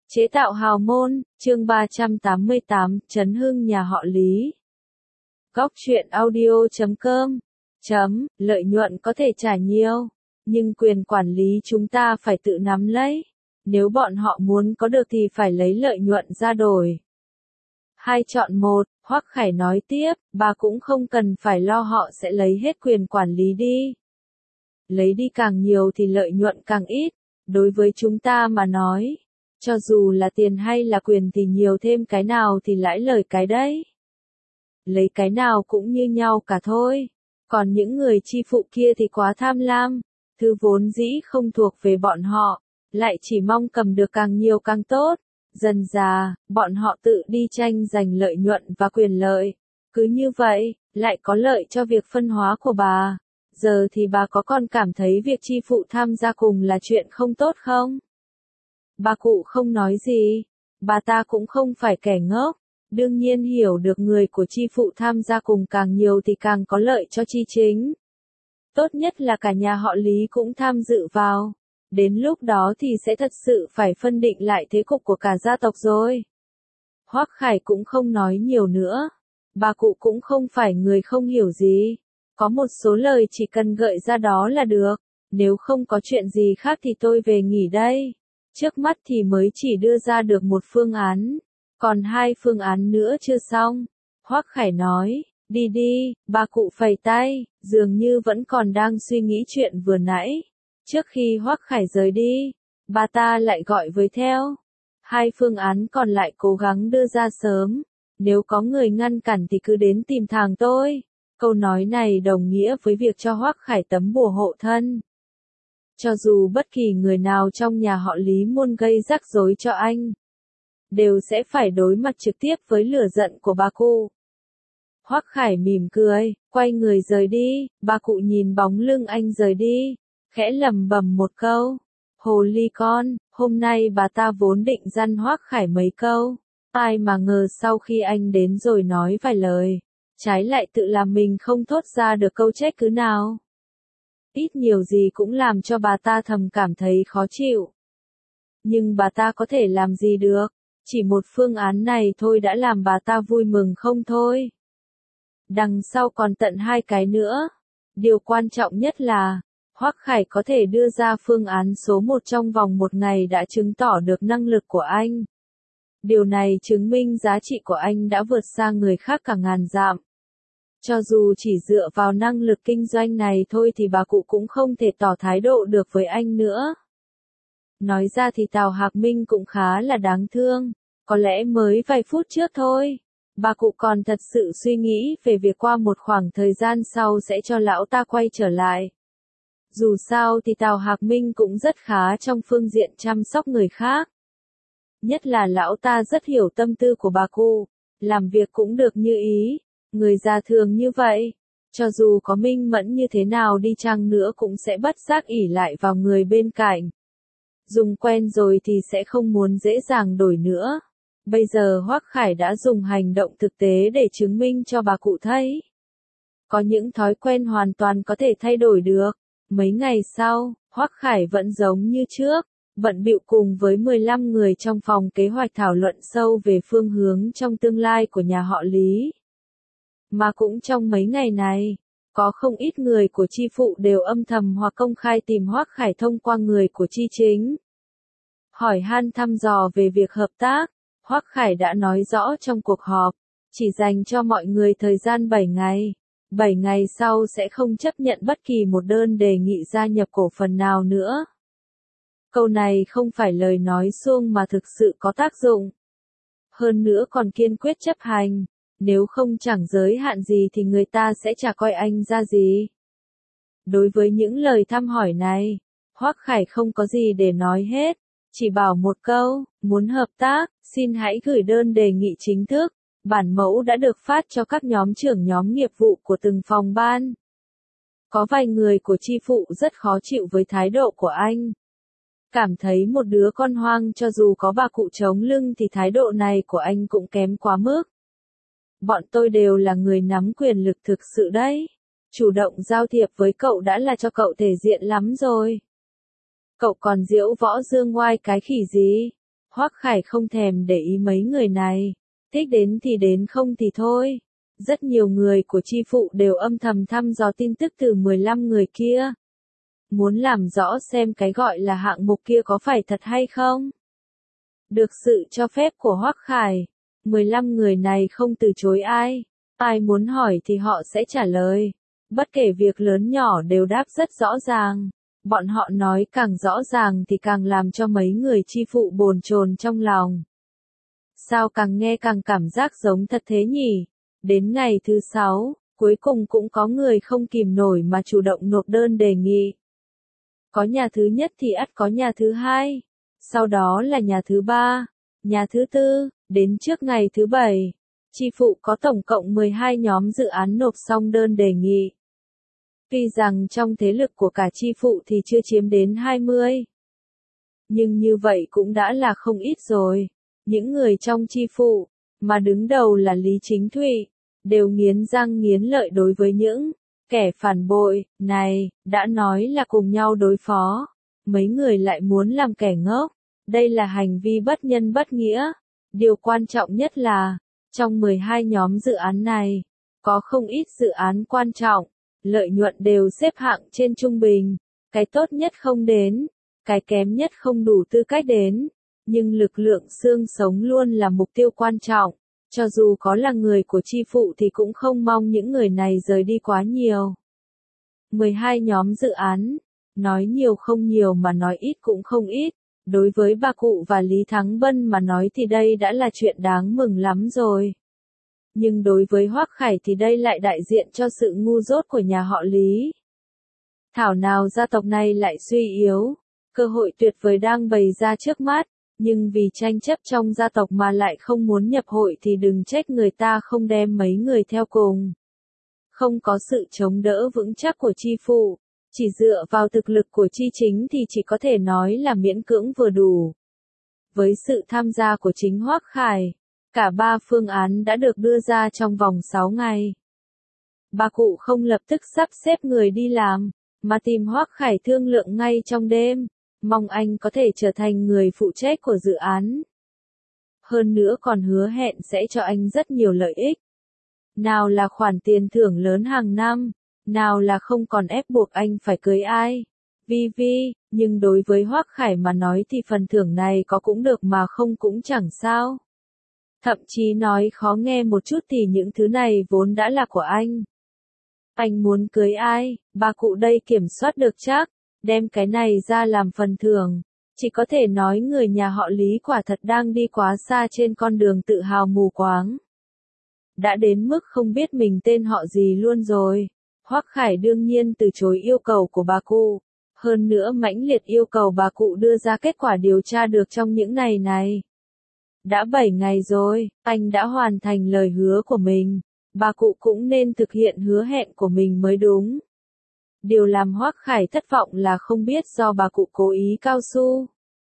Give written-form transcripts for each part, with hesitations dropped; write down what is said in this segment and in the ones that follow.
Chế tạo hào môn, chương 388, Trấn Hưng nhà họ Lý. Góc truyện audio.com. Lợi nhuận có thể trả nhiều, nhưng quyền quản lý chúng ta phải tự nắm lấy. Nếu bọn họ muốn có được thì phải lấy lợi nhuận ra đổi. Hai chọn một, Hoắc Khải nói tiếp, bà cũng không cần phải lo họ sẽ lấy hết quyền quản lý đi. Lấy đi càng nhiều thì lợi nhuận càng ít, đối với chúng ta mà nói. Cho dù là tiền hay là quyền thì nhiều thêm cái nào thì lãi lời cái đấy. Lấy cái nào cũng như nhau cả thôi. Còn những người chi phụ kia thì quá tham lam, thứ vốn dĩ không thuộc về bọn họ, lại chỉ mong cầm được càng nhiều càng tốt. Dần dà, bọn họ tự đi tranh giành lợi nhuận và quyền lợi. Cứ như vậy, lại có lợi cho việc phân hóa của bà. Giờ thì bà có còn cảm thấy việc chi phụ tham gia cùng là chuyện không tốt không? Bà cụ không nói gì, bà ta cũng không phải kẻ ngốc, đương nhiên hiểu được người của chi phụ tham gia cùng càng nhiều thì càng có lợi cho chi chính. Tốt nhất là cả nhà họ Lý cũng tham dự vào, đến lúc đó thì sẽ thật sự phải phân định lại thế cục của cả gia tộc rồi. Hoắc Khải cũng không nói nhiều nữa, bà cụ cũng không phải người không hiểu gì, có một số lời chỉ cần gợi ra đó là được, nếu không có chuyện gì khác thì tôi về nghỉ đây. Trước mắt thì mới chỉ đưa ra được một phương án, còn hai phương án nữa chưa xong. Hoắc Khải nói, đi đi, bà cụ phẩy tay, dường như vẫn còn đang suy nghĩ chuyện vừa nãy. Trước khi Hoắc Khải rời đi, bà ta lại gọi với theo. Hai phương án còn lại cố gắng đưa ra sớm, nếu có người ngăn cản thì cứ đến tìm thằng tôi. Câu nói này đồng nghĩa với việc cho Hoắc Khải tấm bùa hộ thân. Cho dù bất kỳ người nào trong nhà họ Lý muốn gây rắc rối cho anh, đều sẽ phải đối mặt trực tiếp với lửa giận của bà cụ. Hoắc Khải mỉm cười, quay người rời đi, bà cụ nhìn bóng lưng anh rời đi, khẽ lẩm bẩm một câu, hồ ly con, hôm nay bà ta vốn định răn Hoắc Khải mấy câu, ai mà ngờ sau khi anh đến rồi nói vài lời, trái lại tự làm mình không thốt ra được câu trách cứ nào. Ít nhiều gì cũng làm cho bà ta thầm cảm thấy khó chịu. Nhưng bà ta có thể làm gì được, chỉ một phương án này thôi đã làm bà ta vui mừng không thôi. Đằng sau còn tận hai cái nữa. Điều quan trọng nhất là, Hoắc Khải có thể đưa ra phương án số 1 trong vòng một ngày đã chứng tỏ được năng lực của anh. Điều này chứng minh giá trị của anh đã vượt xa người khác cả ngàn dặm. Cho dù chỉ dựa vào năng lực kinh doanh này thôi thì bà cụ cũng không thể tỏ thái độ được với anh nữa. Nói ra thì Tào Hạc Minh cũng khá là đáng thương, có lẽ mới vài phút trước thôi, bà cụ còn thật sự suy nghĩ về việc qua một khoảng thời gian sau sẽ cho lão ta quay trở lại. Dù sao thì Tào Hạc Minh cũng rất khá trong phương diện chăm sóc người khác. Nhất là lão ta rất hiểu tâm tư của bà cụ, làm việc cũng được như ý. Người già thường như vậy, cho dù có minh mẫn như thế nào đi chăng nữa cũng sẽ bất giác ỷ lại vào người bên cạnh. Dùng quen rồi thì sẽ không muốn dễ dàng đổi nữa. Bây giờ Hoắc Khải đã dùng hành động thực tế để chứng minh cho bà cụ thấy. Có những thói quen hoàn toàn có thể thay đổi được. Mấy ngày sau, Hoắc Khải vẫn giống như trước, bận bịu cùng với 15 người trong phòng kế hoạch thảo luận sâu về phương hướng trong tương lai của nhà họ Lý. Mà cũng trong mấy ngày này, có không ít người của chi phụ đều âm thầm hoặc công khai tìm Hoắc Khải thông qua người của chi chính. Hỏi han thăm dò về việc hợp tác, Hoắc Khải đã nói rõ trong cuộc họp, chỉ dành cho mọi người thời gian 7 ngày. 7 ngày sau sẽ không chấp nhận bất kỳ một đơn đề nghị gia nhập cổ phần nào nữa. Câu này không phải lời nói suông mà thực sự có tác dụng. Hơn nữa còn kiên quyết chấp hành. Nếu không chẳng giới hạn gì thì người ta sẽ chả coi anh ra gì. Đối với những lời thăm hỏi này, Hoắc Khải không có gì để nói hết, chỉ bảo một câu, muốn hợp tác, xin hãy gửi đơn đề nghị chính thức, bản mẫu đã được phát cho các nhóm trưởng nhóm nghiệp vụ của từng phòng ban. Có vài người của chi phụ rất khó chịu với thái độ của anh. Cảm thấy một đứa con hoang cho dù có bà cụ chống lưng thì thái độ này của anh cũng kém quá mức. Bọn tôi đều là người nắm quyền lực thực sự đấy. Chủ động giao thiệp với cậu đã là cho cậu thể diện lắm rồi. Cậu còn diễu võ dương oai cái khỉ gì? Hoắc Khải không thèm để ý mấy người này, thích đến thì đến không thì thôi. Rất nhiều người của chi phụ đều âm thầm thăm dò tin tức từ 15 người kia. Muốn làm rõ xem cái gọi là hạng mục kia có phải thật hay không. Được sự cho phép của Hoắc Khải, 15 người này không từ chối ai. Ai muốn hỏi thì họ sẽ trả lời. Bất kể việc lớn nhỏ đều đáp rất rõ ràng. Bọn họ nói càng rõ ràng thì càng làm cho mấy người chi phụ bồn chồn trong lòng. Sao càng nghe càng cảm giác giống thật thế nhỉ? Đến ngày thứ 6, cuối cùng cũng có người không kìm nổi mà chủ động nộp đơn đề nghị. Có nhà thứ nhất thì ắt có nhà thứ hai, sau đó là nhà thứ ba, nhà thứ tư, đến trước ngày thứ 7. Chi phụ có tổng cộng 12 nhóm dự án nộp xong đơn đề nghị. Tuy rằng trong thế lực của cả chi phụ thì chưa chiếm đến 20. Nhưng như vậy cũng đã là không ít rồi. Những người trong chi phụ, mà đứng đầu là Lý Chính Thụy, đều nghiến răng nghiến lợi đối với những kẻ phản bội này, đã nói là cùng nhau đối phó. Mấy người lại muốn làm kẻ ngốc. Đây là hành vi bất nhân bất nghĩa. Điều quan trọng nhất là, trong 12 nhóm dự án này, có không ít dự án quan trọng, lợi nhuận đều xếp hạng trên trung bình. Cái tốt nhất không đến, cái kém nhất không đủ tư cách đến. Nhưng lực lượng xương sống luôn là mục tiêu quan trọng. Cho dù có là người của chi phụ thì cũng không mong những người này rời đi quá nhiều. 12 nhóm dự án, nói nhiều không nhiều mà nói ít cũng không ít. Đối với bà cụ và Lý Thắng Bân mà nói thì đây đã là chuyện đáng mừng lắm rồi. Nhưng đối với Hoắc Khải thì đây lại đại diện cho sự ngu dốt của nhà họ Lý. Thảo nào gia tộc này lại suy yếu, cơ hội tuyệt vời đang bày ra trước mắt, nhưng vì tranh chấp trong gia tộc mà lại không muốn nhập hội thì đừng trách người ta không đem mấy người theo cùng. Không có sự chống đỡ vững chắc của chi phụ, chỉ dựa vào thực lực của chi chính thì chỉ có thể nói là miễn cưỡng vừa đủ. Với sự tham gia của chính Hoắc Khải, cả 3 phương án đã được đưa ra trong vòng 6 ngày. Bà cụ không lập tức sắp xếp người đi làm, mà tìm Hoắc Khải thương lượng ngay trong đêm, mong anh có thể trở thành người phụ trách của dự án. Hơn nữa còn hứa hẹn sẽ cho anh rất nhiều lợi ích. Nào là khoản tiền thưởng lớn hàng năm, nào là không còn ép buộc anh phải cưới ai. Nhưng đối với Hoắc Khải mà nói thì phần thưởng này có cũng được mà không cũng chẳng sao. Thậm chí nói khó nghe một chút thì những thứ này vốn đã là của anh. Anh muốn cưới ai, bà cụ đây kiểm soát được chắc, đem cái này ra làm phần thưởng. Chỉ có thể nói người nhà họ Lý quả thật đang đi quá xa trên con đường tự hào mù quáng. Đã đến mức không biết mình tên họ gì luôn rồi. Hoắc Khải đương nhiên từ chối yêu cầu của bà cụ. Hơn nữa mãnh liệt yêu cầu bà cụ đưa ra kết quả điều tra được trong những ngày này. Đã 7 ngày rồi, anh đã hoàn thành lời hứa của mình. Bà cụ cũng nên thực hiện hứa hẹn của mình mới đúng. Điều làm Hoắc Khải thất vọng là không biết do bà cụ cố ý cao su,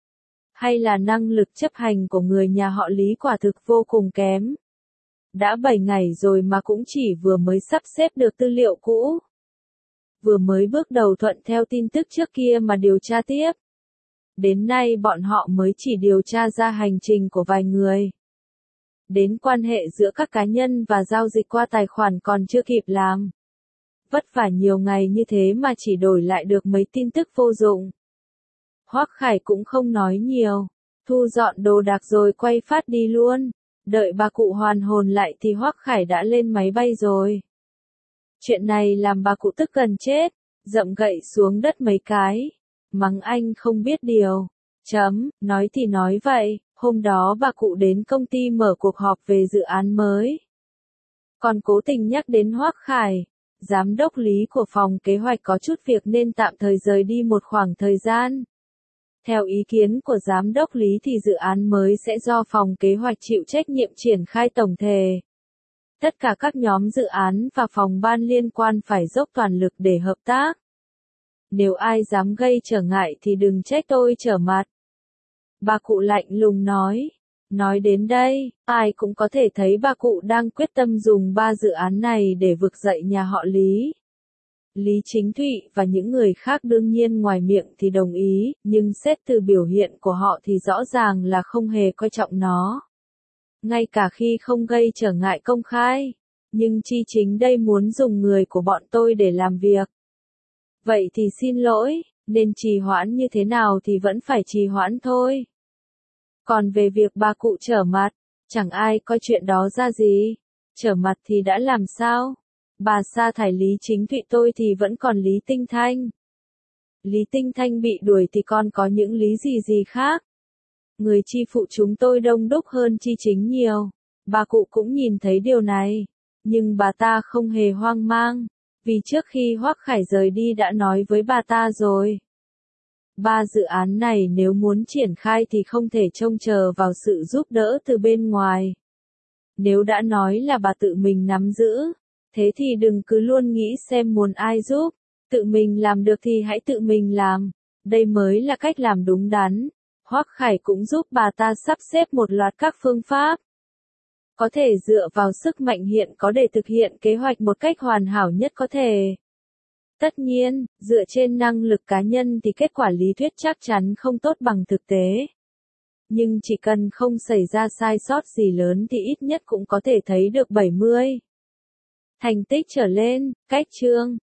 hay là năng lực chấp hành của người nhà họ Lý quả thực vô cùng kém. Đã 7 ngày rồi mà cũng chỉ vừa mới sắp xếp được tư liệu cũ. Vừa mới bước đầu thuận theo tin tức trước kia mà điều tra tiếp. Đến nay bọn họ mới chỉ điều tra ra hành trình của vài người. Đến quan hệ giữa các cá nhân và giao dịch qua tài khoản còn chưa kịp làm. Vất vả nhiều ngày như thế mà chỉ đổi lại được mấy tin tức vô dụng. Hoắc Khải cũng không nói nhiều, thu dọn đồ đạc rồi quay phát đi luôn. Đợi bà cụ hoàn hồn lại thì Hoắc Khải đã lên máy bay rồi. Chuyện này làm bà cụ tức gần chết, dậm gậy xuống đất mấy cái, mắng anh không biết điều. Nói thì nói vậy, hôm đó bà cụ đến công ty mở cuộc họp về dự án mới. Còn cố tình nhắc đến Hoắc Khải, giám đốc Lý của phòng kế hoạch có chút việc nên tạm thời rời đi một khoảng thời gian. Theo ý kiến của giám đốc Lý thì dự án mới sẽ do phòng kế hoạch chịu trách nhiệm triển khai tổng thể. Tất cả các nhóm dự án và phòng ban liên quan phải dốc toàn lực để hợp tác. Nếu ai dám gây trở ngại thì đừng trách tôi trở mặt. Bà cụ lạnh lùng nói. Nói đến đây, ai cũng có thể thấy bà cụ đang quyết tâm dùng 3 dự án này để vực dậy nhà họ Lý. Lý Chính Thụy và những người khác đương nhiên ngoài miệng thì đồng ý, nhưng xét từ biểu hiện của họ thì rõ ràng là không hề coi trọng nó. Ngay cả khi không gây trở ngại công khai. Nhưng Chi Chính đây muốn dùng người của bọn tôi để làm việc. Vậy thì xin lỗi, nên trì hoãn như thế nào thì vẫn phải trì hoãn thôi. Còn về việc bà cụ trở mặt, chẳng ai coi chuyện đó ra gì. Trở mặt thì đã làm sao? Bà sa thải Lý Chính Thụy tôi thì vẫn còn Lý Tinh Thanh. Lý Tinh Thanh bị đuổi thì còn có những lý gì khác. Người chi phụ chúng tôi đông đúc hơn Chi Chính nhiều. Bà cụ cũng nhìn thấy điều này. Nhưng bà ta không hề hoang mang. Vì trước khi Hoắc Khải rời đi đã nói với bà ta rồi. 3 dự án này nếu muốn triển khai thì không thể trông chờ vào sự giúp đỡ từ bên ngoài. Nếu đã nói là bà tự mình nắm giữ, thế thì đừng cứ luôn nghĩ xem muốn ai giúp. Tự mình làm được thì hãy tự mình làm. Đây mới là cách làm đúng đắn. Hoắc Khải cũng giúp bà ta sắp xếp một loạt các phương pháp. Có thể dựa vào sức mạnh hiện có để thực hiện kế hoạch một cách hoàn hảo nhất có thể. Tất nhiên, dựa trên năng lực cá nhân thì kết quả lý thuyết chắc chắn không tốt bằng thực tế. Nhưng chỉ cần không xảy ra sai sót gì lớn thì ít nhất cũng có thể thấy được 70 thành tích trở lên, cách chương.